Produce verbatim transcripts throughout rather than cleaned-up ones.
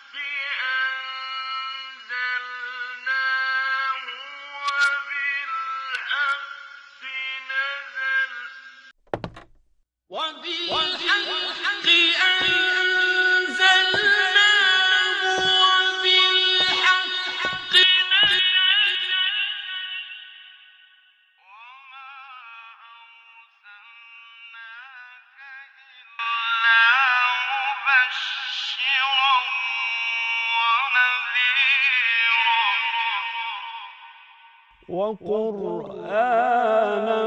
وقرآنا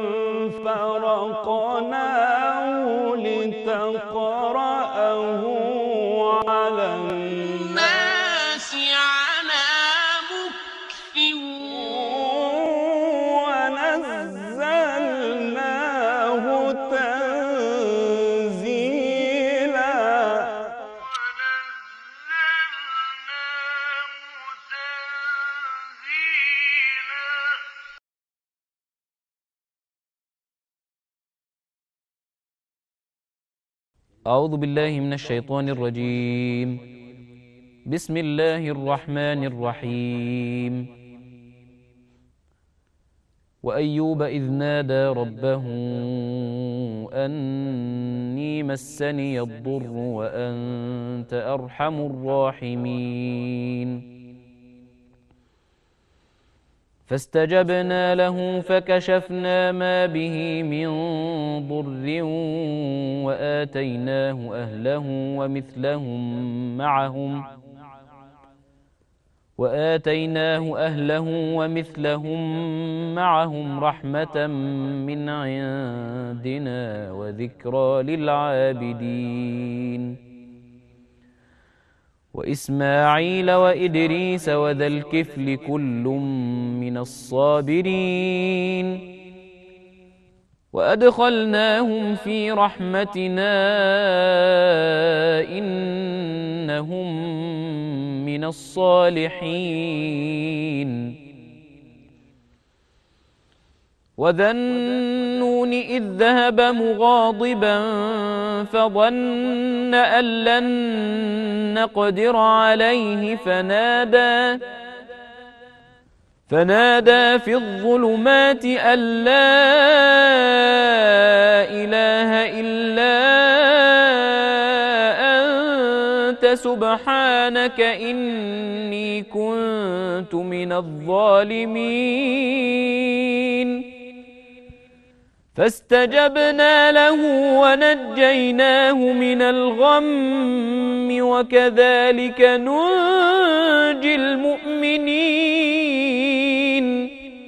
فرقناه لتقرأه على الناس على مكث ونزلناه تنزيلا أعوذ بالله من الشيطان الرجيم. بسم الله الرحمن الرحيم. وأيوب إذ نادى ربه أني مسني الضر وأنت أرحم الراحمين فاستجبنا له فكشفنا ما به من ضر وآتيناه أهله ومثلهم معهم وآتيناه أهله ومثلهم معهم رحمة من عندنا وذكرى للعابدين وإسماعيل وإدريس وذا الكفل كل من الصابرين وأدخلناهم في رحمتنا إنهم من الصالحين وذا النون إذ ذهب مغاضبا فظن أن لن نقدر عليه فنادى فنادى في الظلمات أن لا إله إلا أنت سبحانك إني كنت من الظالمين فاستجبنا له ونجيناه من الغم وكذلك ننجي المؤمنين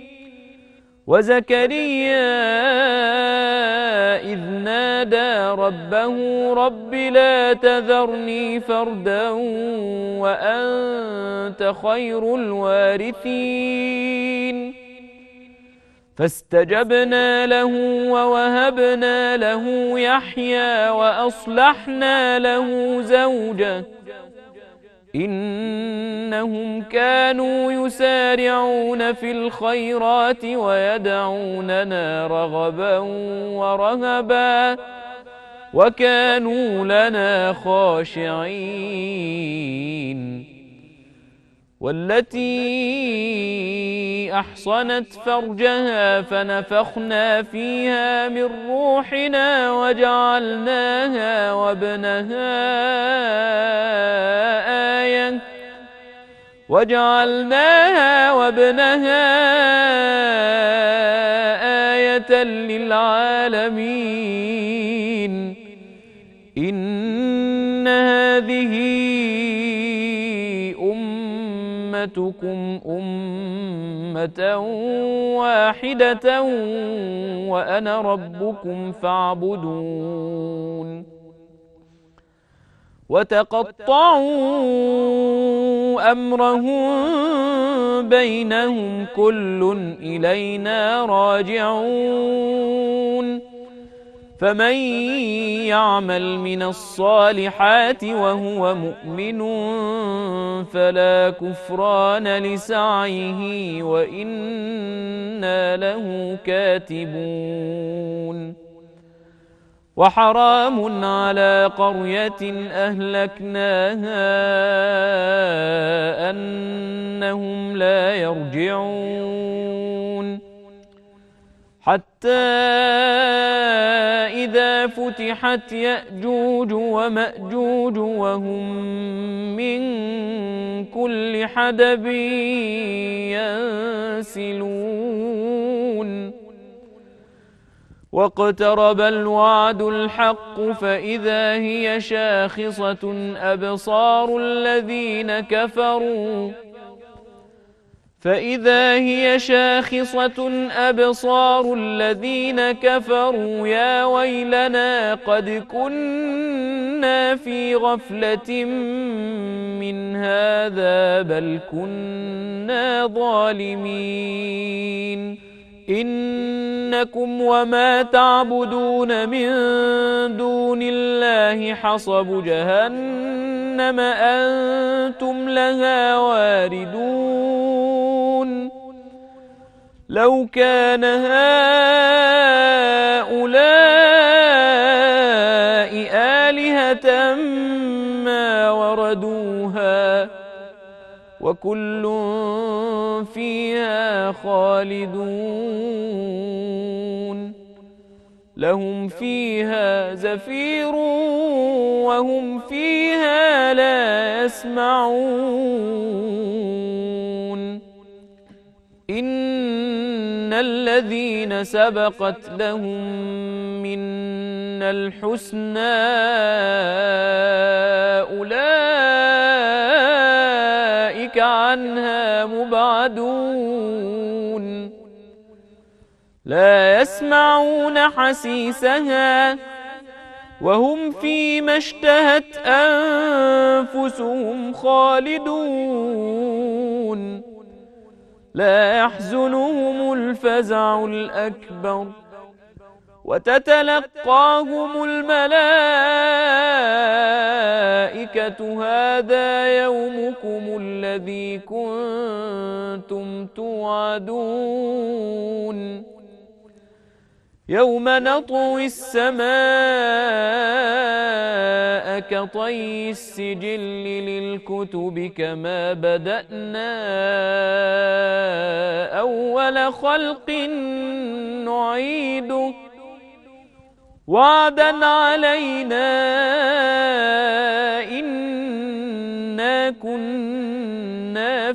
وزكريا إذ نادى ربه رب لا تذرني فردا وأنت خير الوارثين فاستجبنا له ووهبنا له يحيى وأصلحنا له زوجه إنهم كانوا يسارعون في الخيرات ويدعوننا رغبا ورهبا وكانوا لنا خاشعين والتي أحصنت فرجها فنفخنا فيها من روحنا وجعلناها وابنها آية وجعلناها وابنها آية للعالمين إن هذه أمتكم أمة واحدة وأنا ربكم فاعبدون وتقطعوا أمرهم بينهم كل إلينا راجعون فمن يعمل من الصالحات وهو مؤمن فلا كفران لسعيه وإنا له كاتبون وحرام على قرية أهلكناها أنهم لا يرجعون حتى إذا فتحت يأجوج ومأجوج وهم من كل حدب ينسلون واقترب الوعد الحق فإذا هي شاخصة أبصار الذين كفروا فإذا هي شاخصة أبصار الذين كفروا يا ويلنا قد كنا في غفلة من هذا بل كنا ظالمين إنكم وما تعبدون من دون الله حصب جهنم أنتم لها واردون لو كان هؤلاء آلهة ما وردوها وكل فيها خالدون لهم فيها زفير وهم فيها لا يسمعون إن الذين سبقت لهم منا الحسنى أولئك عنها مبعدون لا يسمعون حسيسها وهم فيما اشتهت أنفسهم خالدون لا يحزنهم الفزع الأكبر وتتلقاهم الملائكة هذا يومكم الذي كنتم توعدون يوم نطوي السماء كطي السجل للكتب كما بدأنا أول خلق نعيده وعدا علينا إنا كنا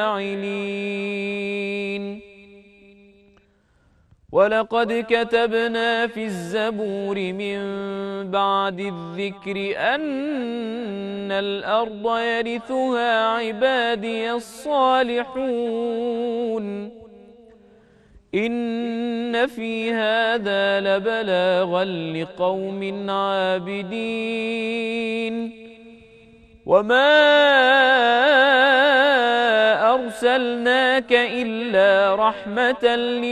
فاعلين ولقد كتبنا في الزبور من بعد الذكر أن الأرض يرثها عبادي الصالحون إن في هذا لبلاغا لقوم عابدين وما أرسلناك إلا رحمة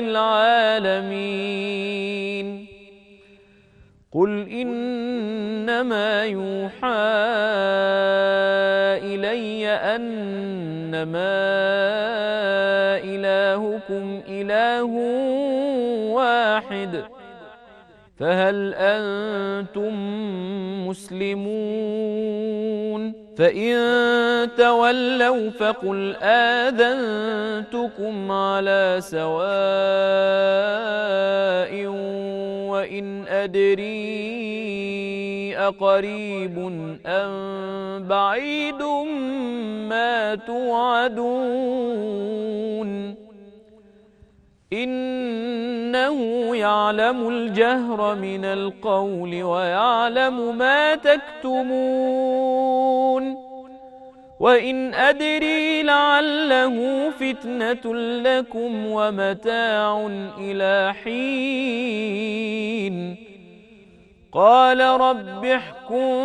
للعالمين قل إنما يوحى إلي أنما إلهكم إله واحد فهل أنتم مسلمون فإن تولوا فقل آذنتكم على سواء وإن أدري أقريب أم بعيد ما توعدون إنه يعلم الجهر من القول ويعلم ما تكتمون وإن أدري لعله فتنة لكم ومتاع إلى حين قال رب احكم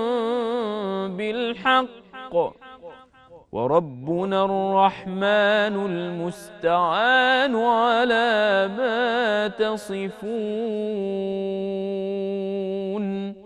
بالحق وربنا الرحمن المستعان على ما تصفون